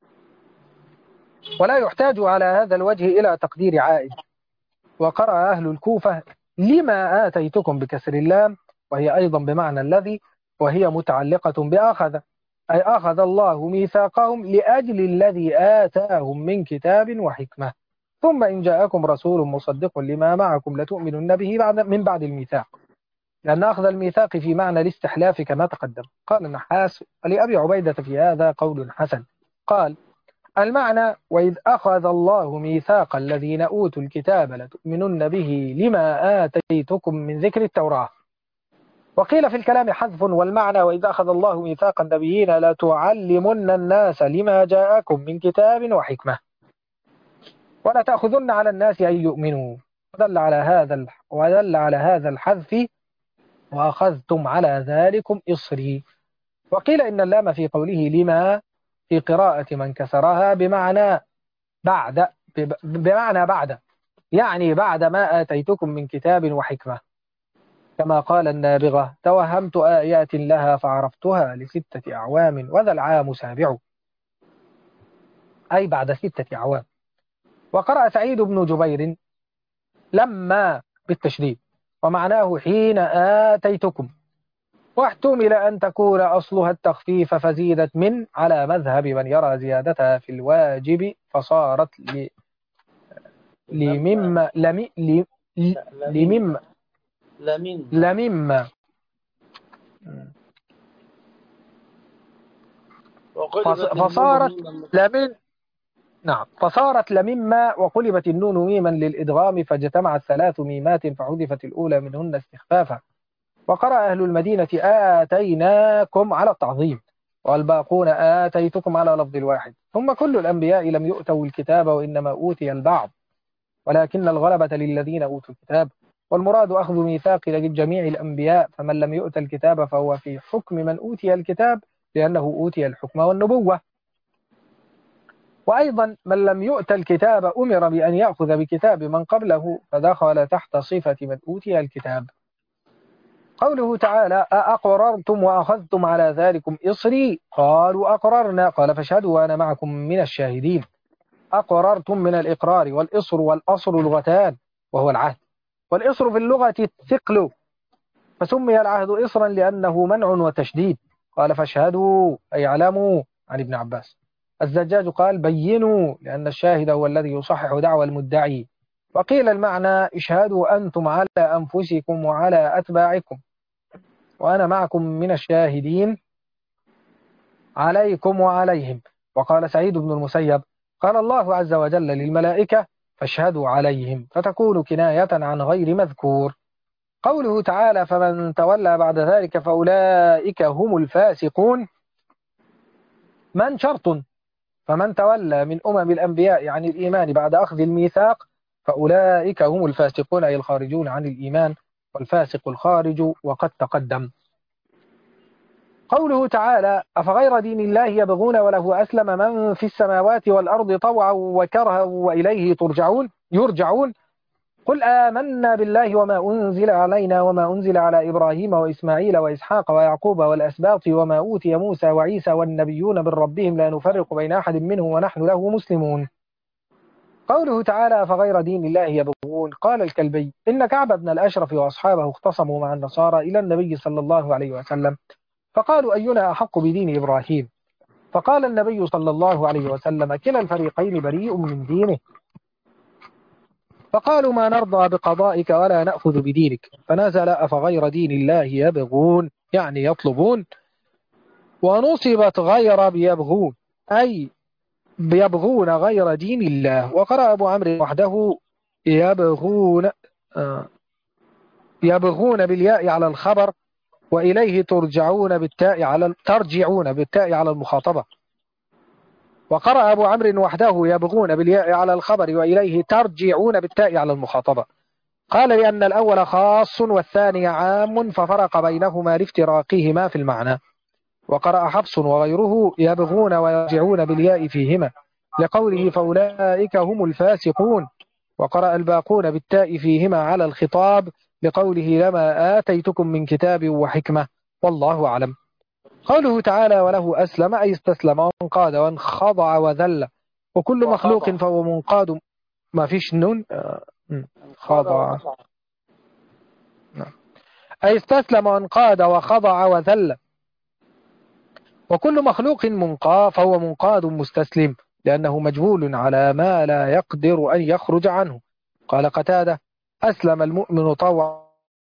ولا يحتاج على هذا الوجه إلى تقدير عائد. وقرأ أهل الكوفة لما آتيتكم بكسر اللام، وهي أيضا بمعنى الذي، وهي متعلقة بأخذ، أي أخذ الله ميثاقهم لأجل الذي آتاهم من كتاب وحكمة. ثم إن جاءكم رسول مصدق لما معكم لتؤمنن به من بعد الميثاق، لأن أخذ الميثاق في معنى الاستحلاف كما تقدم. قال النحاس: ولأبي عبيدة في هذا قول حسن. قال: المعنى وإذ أخذ الله ميثاق الذين أوتوا الكتاب لتؤمنن به لما آتيتكم من ذكر التوراة. وقيل في الكلام حذف، والمعنى وإذ أخذ الله ميثاق النبيين لتعلمن الناس لما جاءكم من كتاب وحكمة، ولا تأخذن على الناس أن يؤمنوا. ودل على هذا الحذف وأخذتم على ذلكم إصري. وقيل إن اللام في قوله لما في قراءة من كسرها بمعنى بعد، يعني بعد ما آتيتكم من كتاب وحكمة، كما قال النابغة: توهمت آيات لها فعرفتها ل6 أعوام وذا العام سابع، أي بعد 6 أعوام. وقرأ سعيد بن جبير لما بالتشديد، ومعناه حين آتيتكم. واحتمل أن تكون أصلها التخفيف فزيدت من على مذهب من يرى زيادتها في الواجب، فصارت لمما فصارت لمما وقلبت النون ميما للإدغام، فاجتمعت 3 ميمات فحذفت الأولى منهن استخفافا. وقرأ أهل المدينة آتيناكم على التعظيم، والباقون آتيتكم على لفظ الواحد. ثم كل الأنبياء لم يؤتوا الكتاب وإنما أوتي البعض، ولكن الغلبة للذين أوتوا الكتاب. والمراد أخذ ميثاق لجميع الأنبياء، فمن لم يؤت الكتاب فهو في حكم من أوتي الكتاب، لأنه أوتي الحكم والنبوة. وأيضا من لم يؤت الكتاب أمر بأن يأخذ بكتاب من قبله، فدخل تحت صفة من أوتي الكتاب. قوله تعالى: أأقررتم وأخذتم على ذلكم إصري؟ قالوا أقررنا. قال: فاشهدوا وأنا معكم من الشاهدين. أقررتم من الإقرار، والإصر والأصر لغتان، وهو العهد. والإصر في اللغة الثقل، فسمي العهد إصرا لأنه منع وتشديد. قال: فاشهدوا أي اعلموا، عن ابن عباس. الزجاج قال: بينوا، لأن الشاهد هو الذي يصحح دعوى المدعي. وقيل المعنى: اشهدوا أنتم على أنفسكم وعلى أتباعكم، وأنا معكم من الشاهدين عليكم وعليهم. وقال سعيد بن المسيب: قال الله عز وجل للملائكة: فاشهدوا عليهم، فتكون كناية عن غير مذكور. قوله تعالى: فمن تولى بعد ذلك فأولئك هم الفاسقون، من شرط، فمن تولى من الأنبياء عن الإيمان بعد أخذ الميثاق فأولئك هم الفاسقون، أي الخارجون عن الإيمان، والفاسق الخارج، وقد تقدم. قوله تعالى: أفغير دين الله يبغون وله أسلم من في السماوات والأرض طوعا وكرها وإليه يرجعون قل آمنا بالله وما أنزل علينا وما أنزل على إبراهيم وإسماعيل وإسحاق ويعقوب والأسباط وما أوتي موسى وعيسى والنبيون من ربهم لا نفرق بين أحد منهم ونحن له مسلمون. قوله تعالى: فغير دين الله يبغون. قال الكلبي: إن كعب بن الأشرف وأصحابه اختصموا مع النصارى إلى النبي صلى الله عليه وسلم، فقالوا: أينا أحق بدين إبراهيم؟ فقال النبي صلى الله عليه وسلم: كلا الفريقين بريء من دينه. فقالوا ما نرضى بقضائك ولا نأخذ بدينك، فنزل أفغير دين الله يبغون، يعني يطلبون، ونصبت غير بيبغون، أي يبغون غير دين الله. وقرأ أبو عمرو وحده يبغون، يبغون بالياء على الخبر، وإليه ترجعون بالتاء على المخاطبة. وقرأ أبو عمرو وحده يبغون بالياء على الخبر، وإليه ترجعون بالتاء على المخاطبة. قال لأن الأول خاص والثاني عام، ففرق بينهما لافتراقهما في المعنى. وقرأ حفص وغيره يبغون ويرجعون بالياء فيهما، لقوله فأولئك هم الفاسقون. وقرأ الباقون بالتاء فيهما على الخطاب، لقوله لما آتيتكم من كتاب وحكمة، والله أعلم. قوله تعالى وله أسلم، أي استسلم وانقاد وانخضع وذل، وكل مخلوق وخضع. فهو منقاد. ما فيش نون، انقاد خضع، وخضع. أي استسلم وانقاد وخضع وذل. وكل مخلوق فهو منقاد مستسلم، لأنه مجبول على ما لا يقدر أن يخرج عنه. قال قتادة أسلم المؤمن طوعا.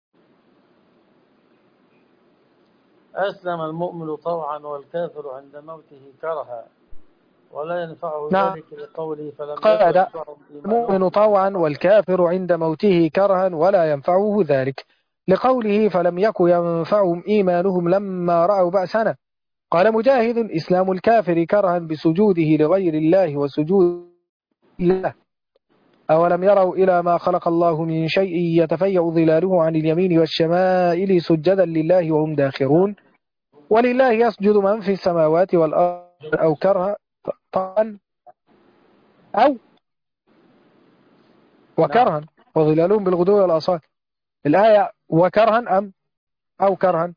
أسلم المؤمن طوعا والكافر عند موته كرها، ولا ينفعه نعم، ذلك، لقوله فلم يكن قال ينفعهم إيمانهم المؤمن طوعا بما والكافر عند موته كرها ولا ينفعه ذلك، لقوله فلم يك ينفعهم إيمانهم لما رأوا بأسنا. قال مجاهد إسلام الكافر كرها بسجوده لغير الله وسجود الله. أولم يروا إلى ما خلق الله من شيء يتفيأ ظلاله عن اليمين والشمائل سجدا لله وهم داخرون. ولله يسجد من في السماوات والأرض أو كرها، طبعا، أو نعم. وكرها، وظلالهم بالغدو والآصال. الآية وكرها أم أو كرها؟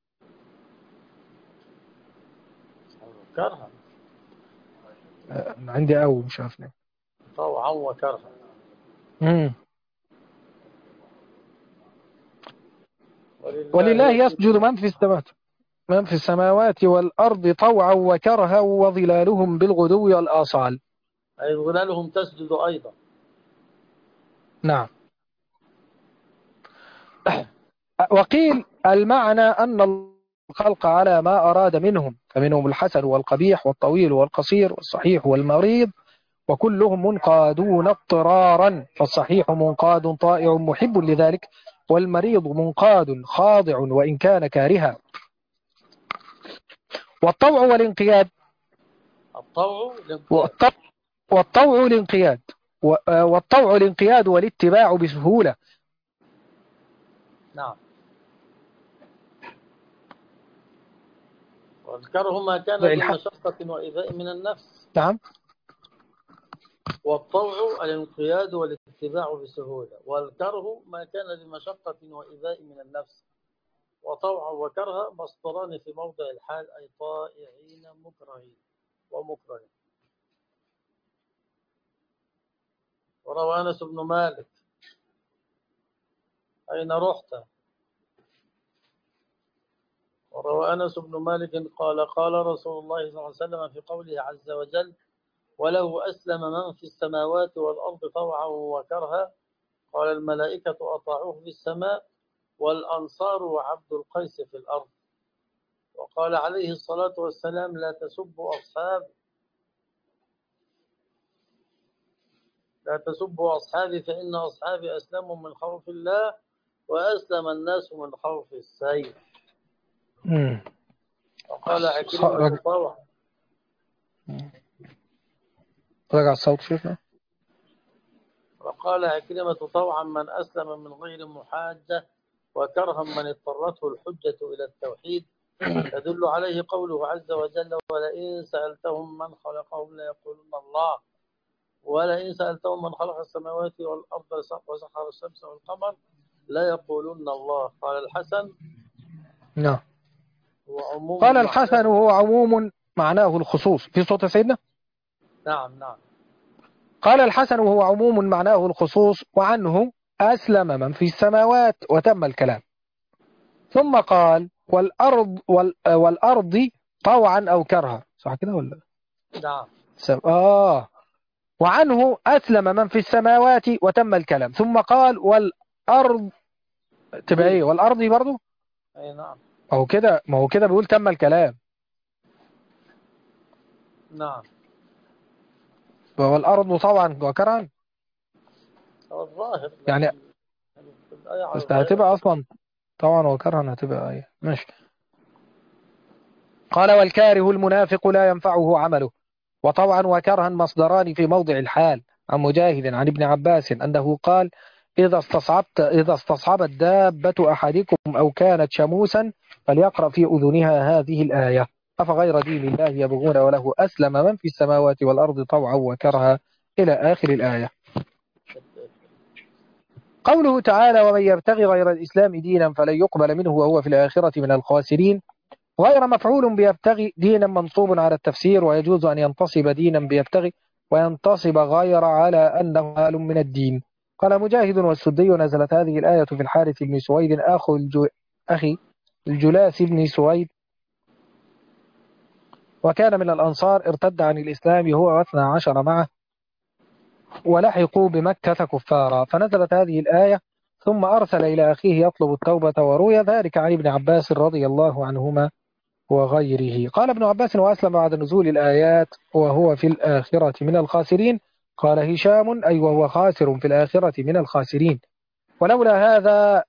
كرها. عندي أو مش عارف ليه. طوعا وكرها. مم. ولله ولله يسجد من في السماوات والأرض طوعا وكرها وظلالهم بالغدو والآصال. أي ظلالهم تسجد أيضا. نعم. وقيل المعنى أن الخلق على ما أراد منهم، فمنهم الحسن والقبيح والطويل والقصير والصحيح والمريض، وكلهم منقادون اضطرارا، فالصحيح منقاد طائع محب لذلك، والمريض منقاد خاضع وإن كان كارها. والطوع والانقياد، الطوع الانقياد. والطوع والطوع الانقياد والطوع الانقياد والاتباع بسهولة. نعم. والكره ما كان الحق. بمشقة وإيذاء من النفس. نعم. والطوع الانقياد والاتباع بسهولة، والكره ما كان بمشقة وإيذاء من النفس. وطوعا وكرها مصدران في موضع الحال، أي طائعين مكرهين ومكرهين. وروى أنس بن مالك أين رحت؟ وروى أنس بن مالك قال قال رسول الله صلى الله عليه وسلم في قوله عز وجل وله أسلم من في السماوات والأرض طوعا وكرها، قال الملائكة أطاعوه في السماء والأنصار وعبد القيس في الأرض. وقال عليه الصلاة والسلام لا تسبوا أصحابي فإن أصحابي أسلموا من خوف الله وأسلم الناس من خوف السيف. وقال عكرمة طوعا. رجع الصوت شيخنا. وقال عكرمة طوعا من أسلم من غير محاجة، وكرها من اضطرته الحجة إلى التوحيد، يدل عليه قوله عز وجل ولئن سألتهم من خلقهم ليقولون الله، ولئن سألتهم من خلق السماوات والأرض وسخر الشمس والقمر ليقولون الله. قال الحسن نعم. وعموم قال الحسن هو عموم معناه الخصوص في صوت سيدنا. نعم نعم. قال الحسن وهو عموم معناه الخصوص، وعنه أسلم من في السماوات، وتم الكلام. ثم قال والأرض طوعا أو كرها، صح كده ولا؟ نعم. وعنه أسلم من في السماوات وتم الكلام، ثم قال والأرض، تبقى إيه والأرض برضو؟ أي نعم. ما هو كده بيقول تم الكلام. نعم. والأرض طبعا وكرها، هو الظاهر، يعني لكن الآية على بس ظاهرها. هتبقى أصلا طبعا وكرها هتبقى إيه ماشي. قال والكاره المنافق لا ينفعه عمله. وطوعا وكرها مصدران في موضع الحال. عن مجاهد عن ابن عباس أنه قال إذا استصعبت دابة أحدكم أو كانت شموسا فليقرأ في أذنها هذه الآية: أفغير دين الله يبغون وله أسلم من في السماوات والأرض طوعا وكرها، إلى آخر الآية. قوله تعالى ومن يبتغي غير الإسلام دينا فلن يقبل منه وهو في الآخرة من الخاسرين، غير مفعول بيبتغي دينا منصوب على التفسير، ويجوز أن ينتصب دينا بيبتغي وينتصب غير على أنه حال من الدين. قال مجاهد والسدي نزلت هذه الآية في الحارث بن سويد أخي الجلاس بن سويد، وكان من الأنصار، ارتد عن الإسلام هو و12 معه ولحقوا بمكة كفارا، فنزلت هذه الآية ثم أرسل إلى أخيه يطلب التوبة، وروي ذلك عن ابن عباس رضي الله عنهما وغيره. قال ابن عباس وأسلم بعد نزول الآيات وهو في الآخرة من الخاسرين. قال هشام أي وهو خاسر في الآخرة من الخاسرين. ولولا هذا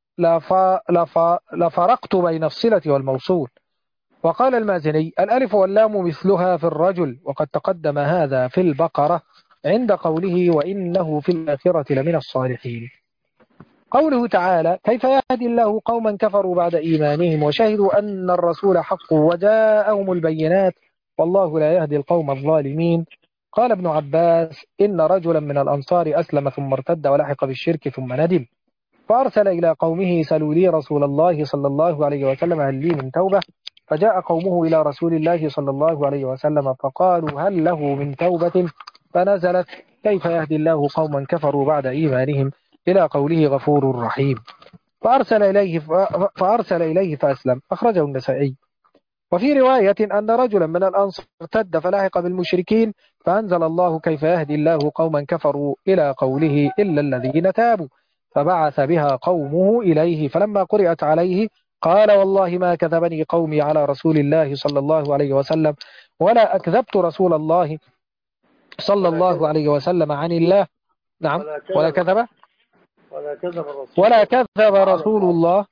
لفرقت بين الصلة والموصول. وقال المازني الألف واللام مثلها في الرجل، وقد تقدم هذا في البقرة عند قوله وإنه في الآخرة لمن الصالحين. قوله تعالى كيف يهدي الله قوما كفروا بعد إيمانهم وشهدوا أن الرسول حق وجاءهم البينات والله لا يهدي القوم الظالمين. قال ابن عباس إن رجلا من الأنصار أسلم ثم ارتد ولحق بالشرك ثم ندم، فأرسل إلى قومه سلوا لي رسول الله صلى الله عليه وسلم هل لي من توبة؟ فجاء قومه إلى رسول الله صلى الله عليه وسلم فقالوا هل له من توبة؟ فنزلت كيف يهدي الله قوما كفروا بعد إيمانهم إلى قوله غفور رحيم. فأرسل إليه فأسلم. أخرجه النسائي. وفي رواية أن رجلا من الأنصار ارتد فلاحق بالمشركين فأنزل الله كيف يهدي الله قوما كفروا إلى قوله إلا الذين تابوا، فبعث بها قومه إليه، فلما قرأت عليه قال والله ما كذبني قومي على رسول الله صلى الله عليه وسلم ولا أكذبت رسول الله صلى الله عليه وسلم عن الله. نعم. ولا كذب رسول الله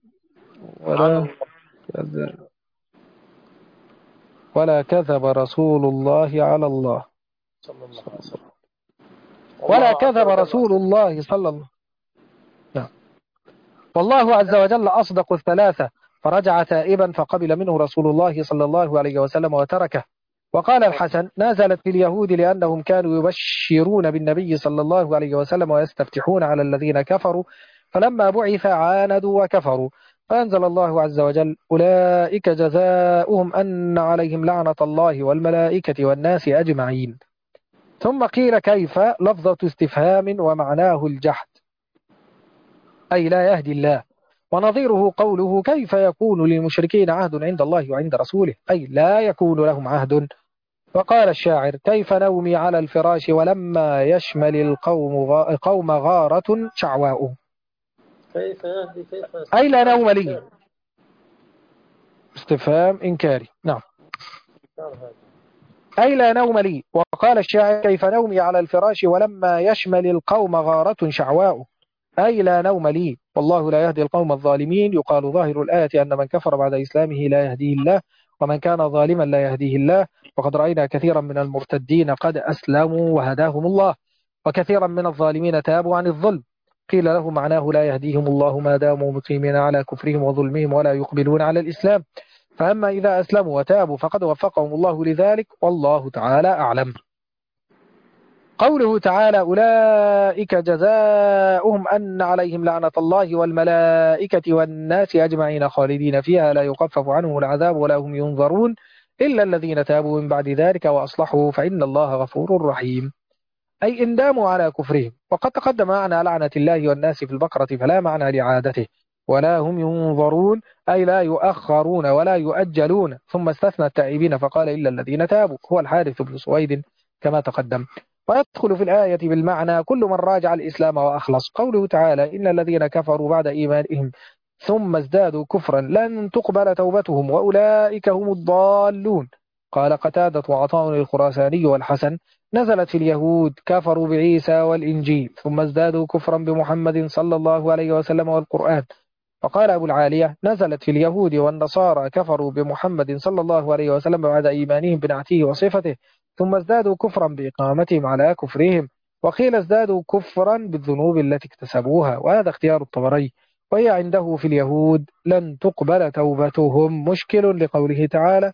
ولا كذب رسول الله على الله صلى الله عليه وسلم. ولا كذب رسول الله صلى الله. نعم. والله عز وجل أصدق الثلاثة، فرجع تائبا فقبل منه رسول الله صلى الله عليه وسلم وتركه. وقال الحسن نزلت في اليهود لأنهم كانوا يبشرون بالنبي صلى الله عليه وسلم ويستفتحون على الذين كفروا، فلما بعث عاندوا وكفروا، فأنزل الله عز وجل أولئك جزاؤهم أن عليهم لعنة الله والملائكة والناس أجمعين. ثم قيل كيف لفظة استفهام ومعناه الجحد أي لا يهدي الله، ونظيره قوله كيف يكون للمشركين عهد عند الله وعند رسوله أي لا يكون لهم عهد. وقال الشاعر كيف نومي على الفراش ولما يشمل القوم غارة شعواء كيف يهدي أي لا نوم لي. استفهام إنكاري. نعم. أي لا نوم لي. وقال الشاعر كيف نومي على الفراش ولما يشمل القوم غارة شعواء أي لا نوم لي والله لا يهدي القوم الظالمين. يقال ظاهر الآية أن من كفر بعد إسلامه لا يهديه الله، ومن كان ظالما لا يهديه الله. وقد رأينا كثيرا من المرتدين قد أسلموا وهداهم الله، وكثيرا من الظالمين تابوا عن الظلم. قيل له معناه لا يهديهم الله ما داموا مقيمين على كفرهم وظلمهم ولا يقبلون على الإسلام، فأما إذا أسلموا وتابوا فقد وفقهم الله لذلك والله تعالى أعلم. قوله تعالى أولئك جزاؤهم أن عليهم لعنة الله والملائكة والناس أجمعين خالدين فيها لا يخفف عنهم العذاب ولا هم ينظرون إلا الذين تابوا من بعد ذلك وأصلحوا فإن الله غفور رحيم أي إن داموا على كفرهم. وقد تقدم معنى لعنة الله والناس في البقرة فلا معنى لعادته. ولا هم ينظرون أي لا يؤخرون ولا يؤجلون، ثم استثنى التائبين فقال إلا الذين تابوا هو الحارث بن سويد كما تقدم. ويدخل في الآية بالمعنى كل من راجع الإسلام وأخلص. قوله تعالى إن الذين كفروا بعد إيمانهم ثم ازدادوا كفرا لن تقبل توبتهم وأولئك هم الضالون. قال قتادة وعطاء الخراساني والحسن نزلت في اليهود كفروا بعيسى والإنجيل ثم ازدادوا كفرا بمحمد صلى الله عليه وسلم والقرآن. وقال أبو العالية نزلت في اليهود والنصارى كفروا بمحمد صلى الله عليه وسلم بعد إيمانهم بنعته وصفته ثم ازدادوا كفرا بإقامتهم على كفرهم. وقيل ازدادوا كفرا بالذنوب التي اكتسبوها، وهذا اختيار الطبري. وهي عنده في اليهود لن تقبل توبتهم مشكل لقوله تعالى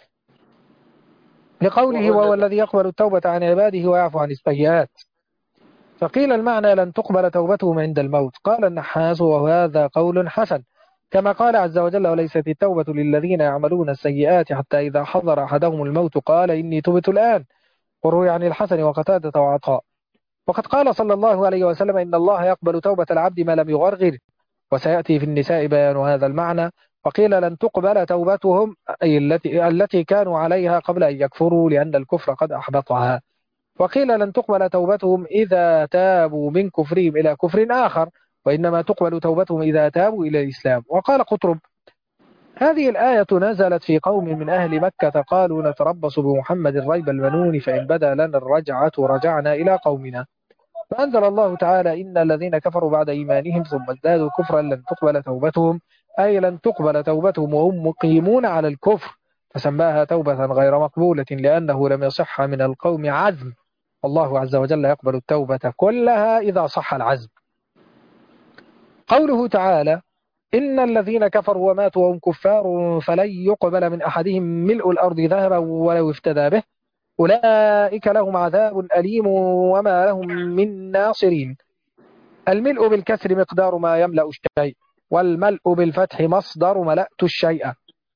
وهو الذي يقبل التوبة عن عباده ويعفو عن السيئات. فقيل المعنى لن تقبل توبتهم عند الموت. قال النحاس وهذا قول حسن، كما قال عز وجل وليست التوبة للذين يعملون السيئات حتى إذا حضر أحدهم الموت قال إني تبت الآن. وروي عن الحسن وقتادة وعطاء. وقد قال صلى الله عليه وسلم إن الله يقبل توبة العبد ما لم يغرغر، وسيأتي في النساء بيان هذا المعنى. وقيل لن تقبل توبتهم أي التي كانوا عليها قبل أن يكفروا لأن الكفر قد أحبطها. وقيل لن تقبل توبتهم إذا تابوا من كفرهم إلى كفر آخر، وإنما تقبل توبتهم إذا تابوا إلى الإسلام. وقال قطرب هذه الآية نزلت في قوم من أهل مكة قالوا نتربص بمحمد ريب المنون فإن بدا لنا الرجعة رجعنا إلى قومنا. فأنزل الله تعالى إن الذين كفروا بعد إيمانهم ثم ازدادوا كفرا لن تقبل توبتهم أي لن تقبل توبتهم وهم مقيمون على الكفر، فسماها توبة غير مقبولة لأنه لم يصح من القوم عزم. الله عز وجل يقبل التوبة كلها إذا صح العزم. قوله تعالى إن الذين كفروا وماتوا وهم كفار فلن يقبل من أحدهم ملء الأرض ذهبا ولو افتدى به أولئك لهم عذاب أليم وما لهم من ناصرين. الملء بالكسر مقدار ما يملأ الشيء، والملء بالفتح مصدر ملأت الشيء.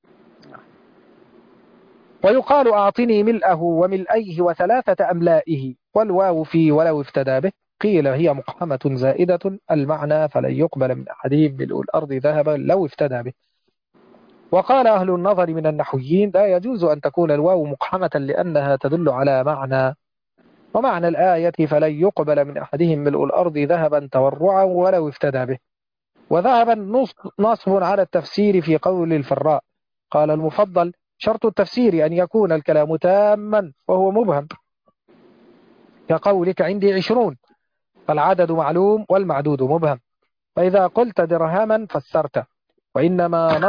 ويقال أعطني ملأه وملأيه وثلاثة أملائه، والواو في ولو افتدى به قيل هي مقحمة زائدة المعنى فلن يقبل من أحدهم ملء الأرض ذهبا لو افتدى به. وقال أهل النظر من النحويين لا يجوز أن تكون الواو مقحمة لأنها تدل على معنى، ومعنى الآية فلن يقبل من أحدهم ملء الأرض ذهبا تورعا ولو افتدى به. وذهبا نصب على التفسير في قول الفراء. قال المفضل شرط التفسير أن يكون الكلام تاما وهو مبهم، كقولك عندي 20 فالعدد معلوم والمعدود مبهم. فإذا قلت درهما فسرت. وإنما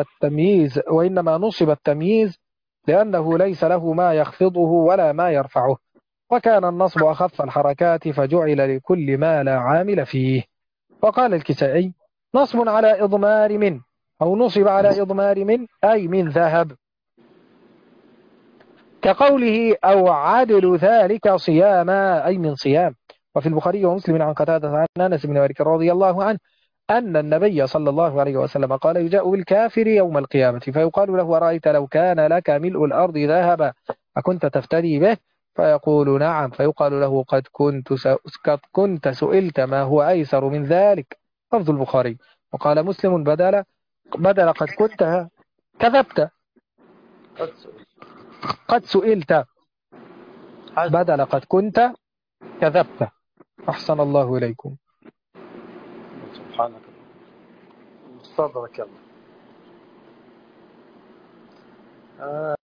نصب التمييز لأنه ليس له ما يخفضه ولا ما يرفعه، وكان النصب أخف الحركات فجعل لكل ما لا عامل فيه. وقال الكسائي نصب على إضمار من، أو نصب على إضمار من أي من ذهب، كقوله أو عدل ذلك صياما أي من صيام. وفي البخاري ومسلم عن قتادة عن أنس بن مالك رضي الله عنه أن النبي صلى الله عليه وسلم قال يجاء بالكافر يوم القيامة فيقال له أرأيت لو كان لك ملء الأرض ذهبا أكنت تفتدي به؟ فيقول نعم، فيقال له قد كنت سئلت ما هو أيسر من ذلك. لفظ البخاري. وقال مسلم بدل قد كنت كذبت قد سئلت بدل قد كنت كذبت. أحسن الله إليكم. سبحانك صدرك الله.